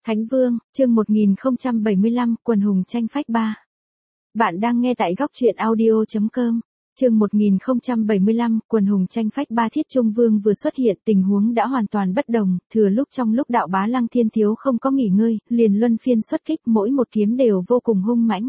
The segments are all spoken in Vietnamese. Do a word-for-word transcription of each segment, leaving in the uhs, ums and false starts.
Thánh Vương, chương một nghìn không trăm bảy mươi lăm, Quần hùng tranh phách ba. Bạn đang nghe tại góc truyện audio chấm com. Chương một nghìn không trăm bảy mươi lăm, Quần hùng tranh phách ba. Thiết Trung Vương vừa xuất hiện, tình huống đã hoàn toàn bất đồng, thừa lúc trong lúc đạo bá Lăng Thiên Thiếu không có nghỉ ngơi, liền luân phiên xuất kích, mỗi một kiếm đều vô cùng hung mãnh.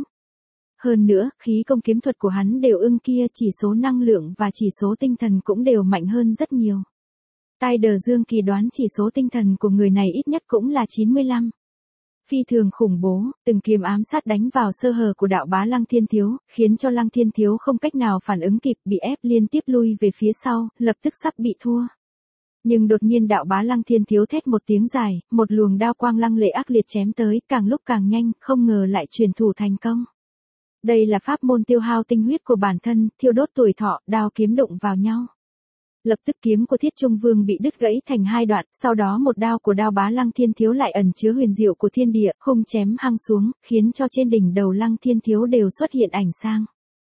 Hơn nữa, khí công kiếm thuật của hắn đều ưng kia, chỉ số năng lượng và chỉ số tinh thần cũng đều mạnh hơn rất nhiều. Tai Đờ Dương Kỳ đoán chỉ số tinh thần của người này ít nhất cũng là chín mươi lăm. Phi thường khủng bố, từng kiếm ám sát đánh vào sơ hở của đạo bá Lăng Thiên Thiếu, khiến cho Lăng Thiên Thiếu không cách nào phản ứng kịp, bị ép liên tiếp lui về phía sau, lập tức sắp bị thua. Nhưng đột nhiên đạo bá Lăng Thiên Thiếu thét một tiếng dài, một luồng đao quang lăng lệ ác liệt chém tới, càng lúc càng nhanh, không ngờ lại truyền thủ thành công. Đây là pháp môn tiêu hao tinh huyết của bản thân, thiêu đốt tuổi thọ, đao kiếm đụng vào nhau. Lập tức kiếm của Thiết Trung Vương bị đứt gãy thành hai đoạn, sau đó một đao của đao bá Lăng Thiên Thiếu lại ẩn chứa huyền diệu của thiên địa, hung chém hăng xuống, khiến cho trên đỉnh đầu Lăng Thiên Thiếu đều xuất hiện ảnh sang.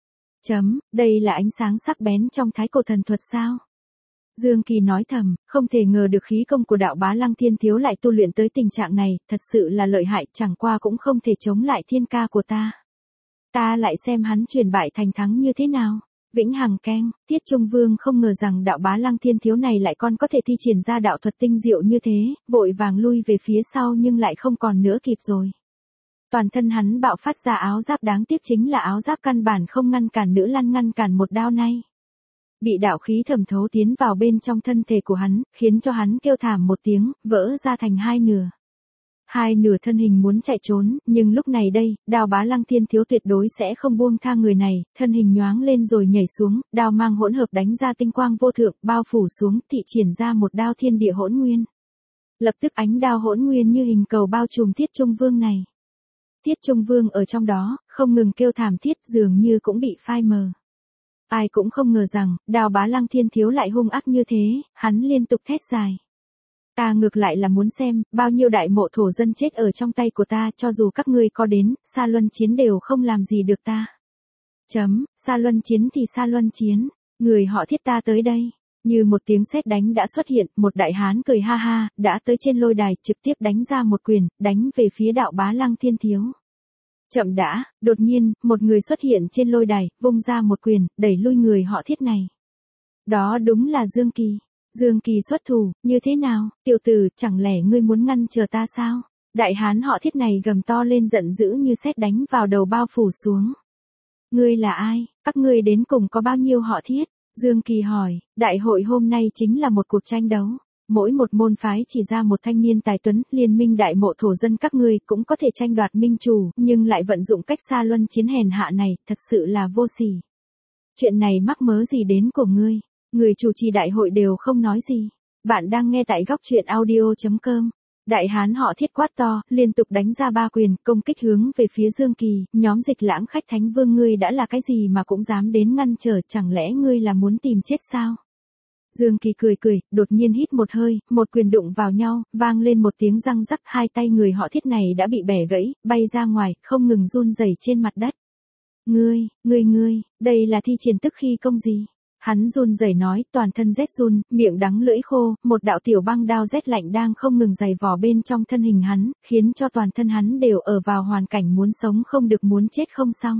Chấm, đây là ánh sáng sắc bén trong thái cổ thần thuật sao? Dương Kỳ nói thầm, không thể ngờ được khí công của đạo bá Lăng Thiên Thiếu lại tu luyện tới tình trạng này, thật sự là lợi hại, chẳng qua cũng không thể chống lại thiên ca của ta. Ta lại xem hắn chuyển bại thành thắng như thế nào. Vĩnh hằng keng, Thiết Trung Vương không ngờ rằng đạo bá Lăng Thiên Thiếu này lại còn có thể thi triển ra đạo thuật tinh diệu như thế, vội vàng lui về phía sau nhưng lại không còn nữa kịp rồi. Toàn thân hắn bạo phát ra áo giáp, đáng tiếc chính là áo giáp căn bản không ngăn cản nữ lăn ngăn cản một đao này. Bị đạo khí thẩm thấu tiến vào bên trong thân thể của hắn, khiến cho hắn kêu thảm một tiếng, vỡ ra thành hai nửa. Hai nửa thân hình muốn chạy trốn, nhưng lúc này đây, đao bá Lăng Thiên Thiếu tuyệt đối sẽ không buông tha người này, thân hình nhoáng lên rồi nhảy xuống, đao mang hỗn hợp đánh ra tinh quang vô thượng, bao phủ xuống, thị triển ra một đao thiên địa hỗn nguyên. Lập tức ánh đao hỗn nguyên như hình cầu bao trùm Thiết Trung Vương này. Thiết Trung Vương ở trong đó, không ngừng kêu thảm thiết, dường như cũng bị phai mờ. Ai cũng không ngờ rằng, đao bá Lăng Thiên Thiếu lại hung ác như thế, hắn liên tục thét dài. Ta ngược lại là muốn xem, bao nhiêu đại mộ thổ dân chết ở trong tay của ta, cho dù các ngươi có đến, Sa Luân Chiến đều không làm gì được ta. Chấm, Sa Luân Chiến thì Sa Luân Chiến, người họ Thiết ta tới đây. Như một tiếng sét đánh đã xuất hiện, một đại hán cười ha ha, đã tới trên lôi đài, trực tiếp đánh ra một quyền, đánh về phía đạo bá Lăng Thiên Thiếu. Chậm đã, đột nhiên, một người xuất hiện trên lôi đài, vung ra một quyền, đẩy lui người họ Thiết này. Đó đúng là Dương Kỳ. Dương Kỳ xuất thủ, như thế nào, tiểu tử, chẳng lẽ ngươi muốn ngăn chờ ta sao? Đại hán họ Thiết này gầm to lên giận dữ như sét đánh vào đầu bao phủ xuống. Ngươi là ai, các ngươi đến cùng có bao nhiêu họ Thiết? Dương Kỳ hỏi, đại hội hôm nay chính là một cuộc tranh đấu. Mỗi một môn phái chỉ ra một thanh niên tài tuấn, liên minh đại mộ thổ dân các ngươi cũng có thể tranh đoạt minh chủ, nhưng lại vận dụng cách Sa Luân Chiến hèn hạ này, thật sự là vô sỉ. Chuyện này mắc mớ gì đến của ngươi? Người chủ trì đại hội đều không nói gì. Bạn đang nghe tại góc truyện audio chấm com. Đại hán họ Thiết quát to, liên tục đánh ra ba quyền, công kích hướng về phía Dương Kỳ, nhóm Dịch Lãng khách Thánh Vương, ngươi đã là cái gì mà cũng dám đến ngăn trở, chẳng lẽ ngươi là muốn tìm chết sao? Dương Kỳ cười cười, đột nhiên hít một hơi, một quyền đụng vào nhau, vang lên một tiếng răng rắc, hai tay người họ Thiết này đã bị bẻ gãy, bay ra ngoài, không ngừng run rẩy trên mặt đất. Ngươi, ngươi ngươi, đây là thi triển tức khi công gì? Hắn run rẩy nói, toàn thân rét run, miệng đắng lưỡi khô, một đạo tiểu băng đao rét lạnh đang không ngừng giày vò bên trong thân hình hắn, khiến cho toàn thân hắn đều ở vào hoàn cảnh muốn sống không được muốn chết không xong.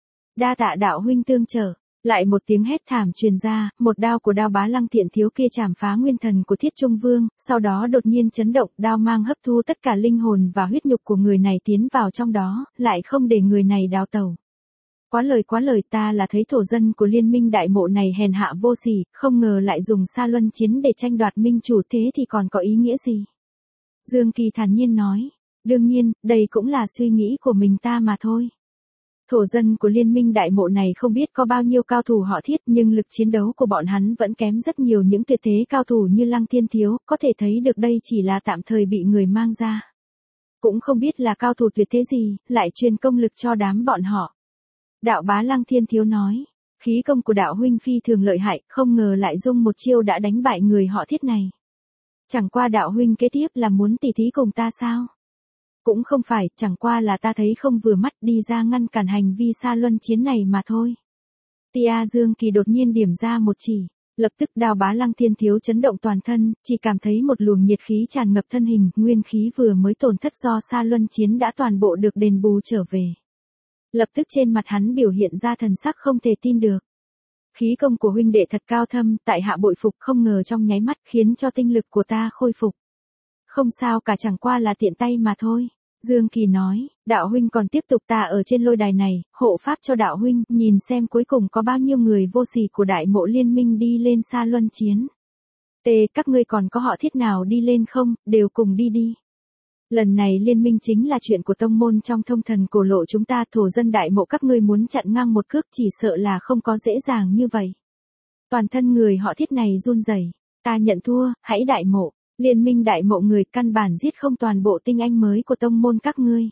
Đa tạ đạo huynh tương trợ. Lại một tiếng hét thảm truyền ra, một đao của đao bá Lăng Thiện Thiếu kia chảm phá nguyên thần của Thiết Trung Vương, sau đó đột nhiên chấn động, đao mang hấp thu tất cả linh hồn và huyết nhục của người này tiến vào trong đó, lại không để người này đào tẩu. Quá lời quá lời, ta là thấy thổ dân của liên minh đại mộ này hèn hạ vô sỉ, không ngờ lại dùng Sa Luân Chiến để tranh đoạt minh chủ, thế thì còn có ý nghĩa gì? Dương Kỳ thản nhiên nói, đương nhiên, đây cũng là suy nghĩ của mình ta mà thôi. Thổ dân của liên minh đại mộ này không biết có bao nhiêu cao thủ họ Thiết, nhưng lực chiến đấu của bọn hắn vẫn kém rất nhiều những tuyệt thế cao thủ như Lăng Thiên Thiếu, có thể thấy được đây chỉ là tạm thời bị người mang ra. Cũng không biết là cao thủ tuyệt thế gì, lại truyền công lực cho đám bọn họ. Đạo bá Lăng Thiên Thiếu nói, khí công của đạo huynh phi thường lợi hại, không ngờ lại dùng một chiêu đã đánh bại người họ Thiết này. Chẳng qua đạo huynh kế tiếp là muốn tỉ thí cùng ta sao? Cũng không phải, chẳng qua là ta thấy không vừa mắt, đi ra ngăn cản hành vi Sa Luân Chiến này mà thôi. Tia Dương Kỳ đột nhiên điểm ra một chỉ, Lập tức Đao Bá Lăng Thiên Thiếu chấn động toàn thân, chỉ cảm thấy một luồng nhiệt khí tràn ngập thân hình, nguyên khí vừa mới tổn thất do Sa Luân chiến đã toàn bộ được đền bù trở về. Lập tức trên mặt hắn biểu hiện ra thần sắc không thể tin được. Khí công của huynh đệ thật cao thâm, tại hạ bội phục, không ngờ trong nháy mắt khiến cho tinh lực của ta khôi phục. Không sao cả, chẳng qua là tiện tay mà thôi. Dương Kỳ nói, đạo huynh còn tiếp tục, ta ở trên lôi đài này, hộ pháp cho đạo huynh, nhìn xem cuối cùng có bao nhiêu người vô sỉ của đại mộ liên minh đi lên Sa Luân chiến. Tê, các ngươi còn có họ thiết nào đi lên không, đều cùng đi đi. Lần này liên minh chính là chuyện của tông môn trong thông thần cổ lộ chúng ta, thổ dân đại mộ các ngươi muốn chặn ngang một cước chỉ sợ là không có dễ dàng như vậy. Toàn thân người họ thiết này run rẩy, ta nhận thua, hãy đại mộ. Liên minh đại mộ người căn bản giết không toàn bộ tinh anh mới của tông môn các ngươi.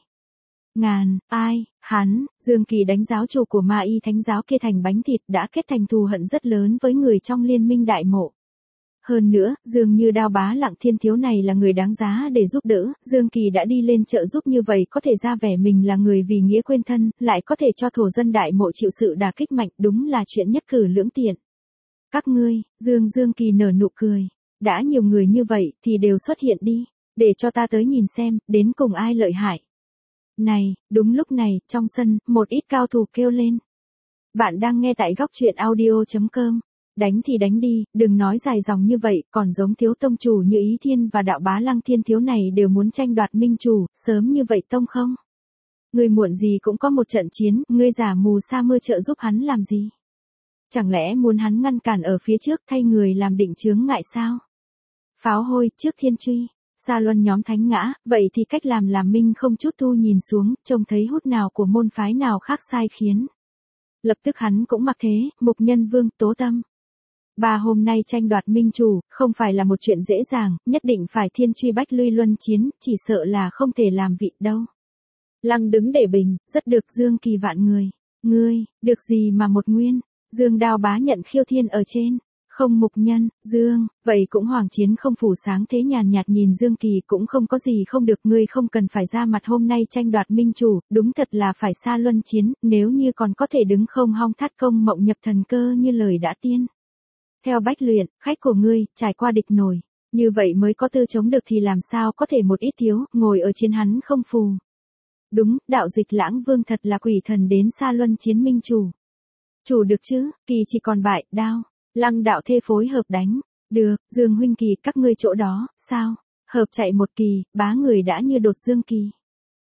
Ngàn, ai, hắn, Dương Kỳ đánh giáo chủ của ma y thánh giáo kia thành bánh thịt đã kết thành thù hận rất lớn với người trong liên minh đại mộ. Hơn nữa, dường như Đao Bá Lăng Thiên Thiếu này là người đáng giá để giúp đỡ, Dương Kỳ đã đi lên trợ giúp như vậy có thể ra vẻ mình là người vì nghĩa quên thân, lại có thể cho thổ dân đại mộ chịu sự đả kích mạnh, đúng là chuyện nhất cử lưỡng tiện. Các ngươi, Dương Dương Kỳ nở nụ cười. Đã nhiều người như vậy thì đều xuất hiện đi, để cho ta tới nhìn xem, đến cùng ai lợi hại. Này, đúng lúc này, trong sân, một ít cao thủ kêu lên. Bạn đang nghe tại góc truyện audio chấm com. Đánh thì đánh đi, đừng nói dài dòng như vậy, còn giống thiếu tông chủ như Ý Thiên và Đạo Bá Lăng Thiên Thiếu này đều muốn tranh đoạt minh chủ, sớm như vậy tông không? Người muộn gì cũng có một trận chiến, ngươi giả mù sa mưa trợ giúp hắn làm gì? Chẳng lẽ muốn hắn ngăn cản ở phía trước thay người làm định chướng ngại sao? Pháo hôi, trước thiên truy, Sa Luân nhóm thánh ngã, vậy thì cách làm làm minh không chút thu nhìn xuống, trông thấy hút nào của môn phái nào khác sai khiến. Lập tức hắn cũng mặc thế, Mục Nhân Vương, Tố Tâm. Bà hôm nay tranh đoạt minh chủ, không phải là một chuyện dễ dàng, nhất định phải thiên truy bách lui luân chiến, chỉ sợ là không thể làm vị đâu. Lăng đứng để bình, rất được Dương Kỳ vạn người. Ngươi, được gì mà một nguyên, Dương Đao Bá nhận khiêu thiên ở trên. Không Mục Nhân, Dương, vậy cũng hoàng chiến không phủ sáng thế nhàn nhạt nhìn Dương Kỳ cũng không có gì không được, ngươi không cần phải ra mặt hôm nay tranh đoạt minh chủ, đúng thật là phải Sa Luân chiến, nếu như còn có thể đứng không hong thắt công mộng nhập thần cơ như lời đã tiên. Theo bách luyện, khách của ngươi, trải qua địch nổi, như vậy mới có tư chống được thì làm sao có thể một ít thiếu, ngồi ở trên hắn không phù. Đúng, đạo Dịch Lãng Vương thật là quỷ thần đến Sa Luân chiến minh chủ. Chủ được chứ, Kỳ chỉ còn bại, Đao. Lăng đạo thê phối hợp đánh. Được, Dương huynh Kỳ các ngươi chỗ đó, sao? Hợp chạy một kỳ, bá người đã như đột Dương Kỳ.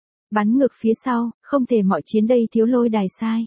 Bắn ngược phía sau, không thể mọi chiến đây thiếu lôi đài sai.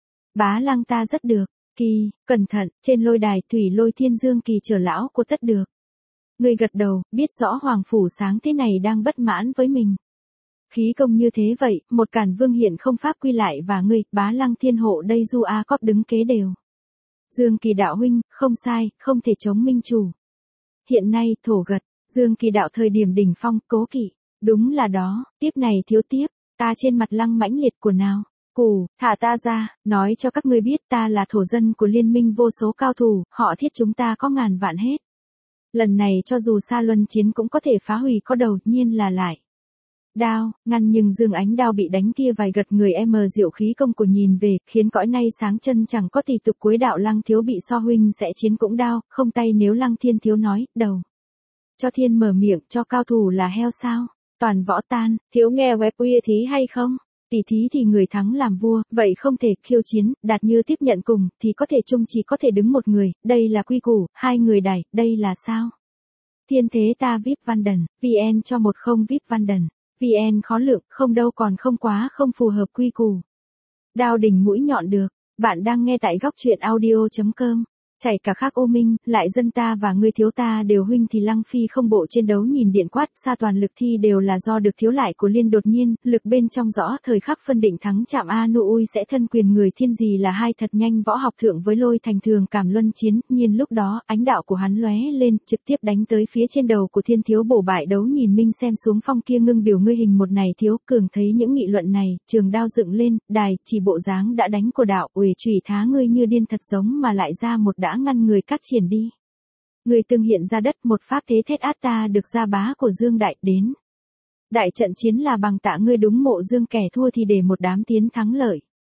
Bá Lăng ta rất được, Kỳ, cẩn thận, trên lôi đài thủy lôi thiên Dương Kỳ trở lão của tất được. Người gật đầu, biết rõ Hoàng Phủ sáng thế này đang bất mãn với mình. Khí công như thế vậy, một Càn Vương hiện không pháp quy lại và ngươi, Bá Lăng thiên hộ đây du a cóp đứng kế đều. Dương Kỳ đạo huynh, không sai, không thể chống minh chủ. Hiện nay, thổ gật, Dương Kỳ đạo thời điểm đỉnh phong, cố kỵ. Đúng là đó, tiếp này thiếu tiếp, ta trên mặt lăng mãnh liệt của nào. Cù, thả ta ra, nói cho các ngươi biết ta là thổ dân của liên minh vô số cao thủ, họ thiết chúng ta có ngàn vạn hết. Lần này cho dù Sa Luân chiến cũng có thể phá hủy có đầu, nhiên là lại. Đao, ngăn nhưng Dương Ánh Đao bị đánh kia vài gật người em diệu khí công của nhìn về, khiến cõi nay sáng chân chẳng có tỷ tục cuối đạo Lăng Thiếu bị so huynh sẽ chiến cũng đao, không tay nếu Lăng Thiên Thiếu nói, đầu. Cho thiên mở miệng, cho cao thủ là heo sao, toàn võ tan, thiếu nghe web uy thí hay không? Tỷ thí thì người thắng làm vua, vậy không thể khiêu chiến, đạt như tiếp nhận cùng, thì có thể chung chỉ có thể đứng một người, đây là quy củ, hai người đẩy, đây là sao? Thiên thế ta vê i pê Văn Đần, vê en cho một không vê i pê Văn Đần. vê en khó lượng, không đâu còn không quá không phù hợp quy củ. Đao đỉnh mũi nhọn được, bạn đang nghe tại góc truyện audio chấm com. Chảy cả khác ô minh, lại dân ta và ngươi thiếu ta đều huynh thì Lăng Phi không bộ trên đấu nhìn điện quát, xa toàn lực thi đều là do được thiếu lại của liên đột nhiên, lực bên trong rõ thời khắc phân định thắng chạm A Nu ui sẽ thân quyền người thiên gì là hai thật nhanh võ học thượng với lôi thành thường cảm luân chiến, nhiên lúc đó, ánh đạo của hắn lóe lên, trực tiếp đánh tới phía trên đầu của thiên thiếu bổ bại đấu nhìn minh xem xuống phong kia ngưng biểu ngươi hình một này thiếu, cường thấy những nghị luận này, trường đao dựng lên, đài, chỉ bộ dáng đã đánh của đạo, uể chủy thá ngươi như điên thật giống mà lại ra một đã ngăn người các triển đi. Người từng hiện ra đất một pháp thế thét át ta được ra bá của Dương Đại đến. Đại trận chiến là bằng tạ ngươi đúng mộ Dương kẻ thua thì để một đám tiến thắng lợi.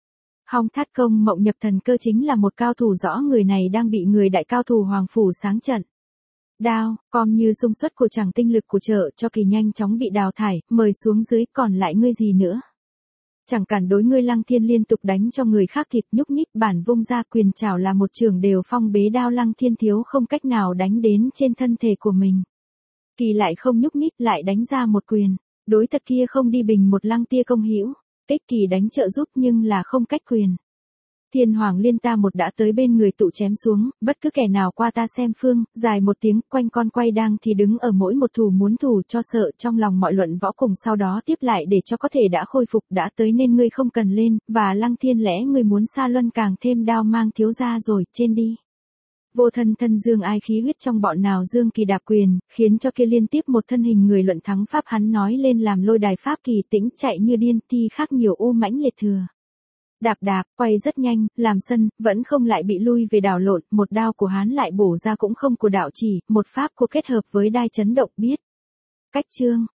Hong Thát Công Mộng Nhập Thần Cơ chính là một cao thủ rõ người này đang bị người đại cao thủ Hoàng Phủ sáng trận. Đao, com như xung xuất của chàng tinh lực của chợ cho kỳ nhanh chóng bị đào thải, mời xuống dưới còn lại ngươi gì nữa. Chẳng cản đối ngươi Lăng Thiên liên tục đánh cho người khác kịp nhúc nhích bản vung ra quyền chảo là một trường đều phong bế đao Lăng Thiên thiếu không cách nào đánh đến trên thân thể của mình. Kỳ lại không nhúc nhích lại đánh ra một quyền, đối thật kia không đi bình một lăng tia công hữu, kích kỳ đánh trợ giúp nhưng là không cách quyền. Thiên Hoàng Liên ta một đã tới bên người tụ chém xuống, bất cứ kẻ nào qua ta xem phương, dài một tiếng quanh con quay đang thì đứng ở mỗi một thủ muốn thủ cho sợ trong lòng mọi luận võ cùng sau đó tiếp lại để cho có thể đã khôi phục đã tới nên ngươi không cần lên, và Lăng Thiên lẽ ngươi muốn xa luân càng thêm đao mang thiếu ra rồi, trên đi. Vô thân thân dương ai khí huyết trong bọn nào dương kỳ đạp quyền, khiến cho kia liên tiếp một thân hình người luận thắng pháp hắn nói lên làm lôi đài pháp kỳ tĩnh chạy như điên thi khác nhiều u mãnh liệt thừa. Đạp đạp, quay rất nhanh, làm sân, vẫn không lại bị lui về đảo lộn, một đao của hắn lại bổ ra cũng không của đạo chỉ, một pháp của kết hợp với đai chấn động biết. Cách chương,